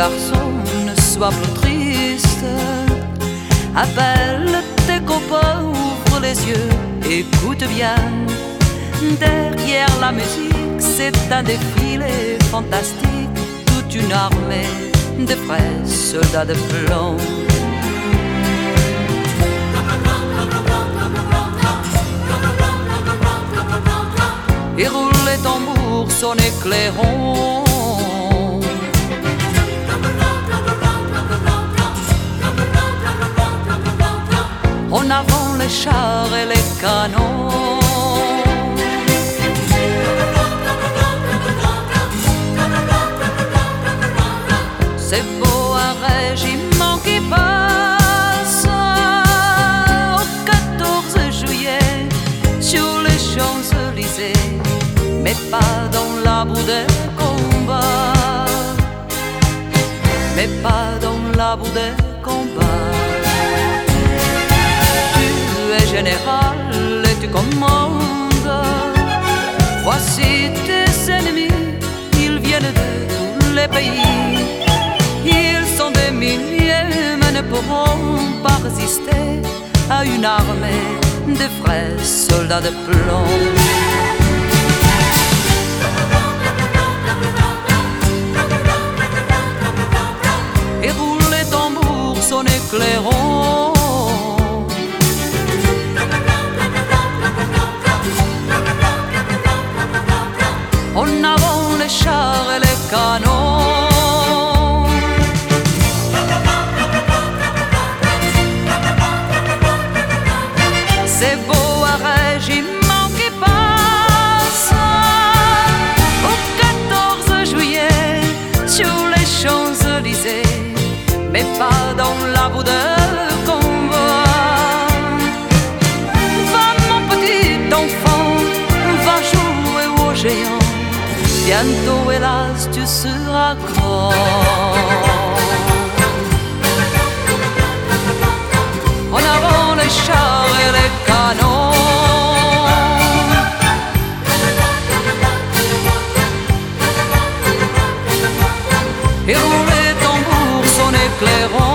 garçon, ne sois plus triste. Appelle tes copains, ouvre les yeux, écoute bien. Derrière la musique, c'est un défilé fantastique. Toute une armée de vrais soldats de plomb. Et roule les tambours, son éclairons. En avant les chars et les canons. C'est beau un régiment qui passe au 14 juillet sur les Champs-Élysées, mais pas dans la boue des combats, mais pas dans la boue des combats. Tu es général et tu commandes. Voici tes ennemis, ils viennent de tous les pays. Ils sont des milliers, mais ne pourront pas résister à une armée de vrais soldats de plomb. Et roule les tambours, son éclairons. En avant les chars et les canons. C'est beau un régiment qui passe au 14 juillet sur les Champs-Élysées, mais pas dans la boue de combat. Va mon petit enfant, va jouer aux géants. Bientôt hélas tu seras grand. En avant les chars et les canons. Et roule les tambours, son éclairons.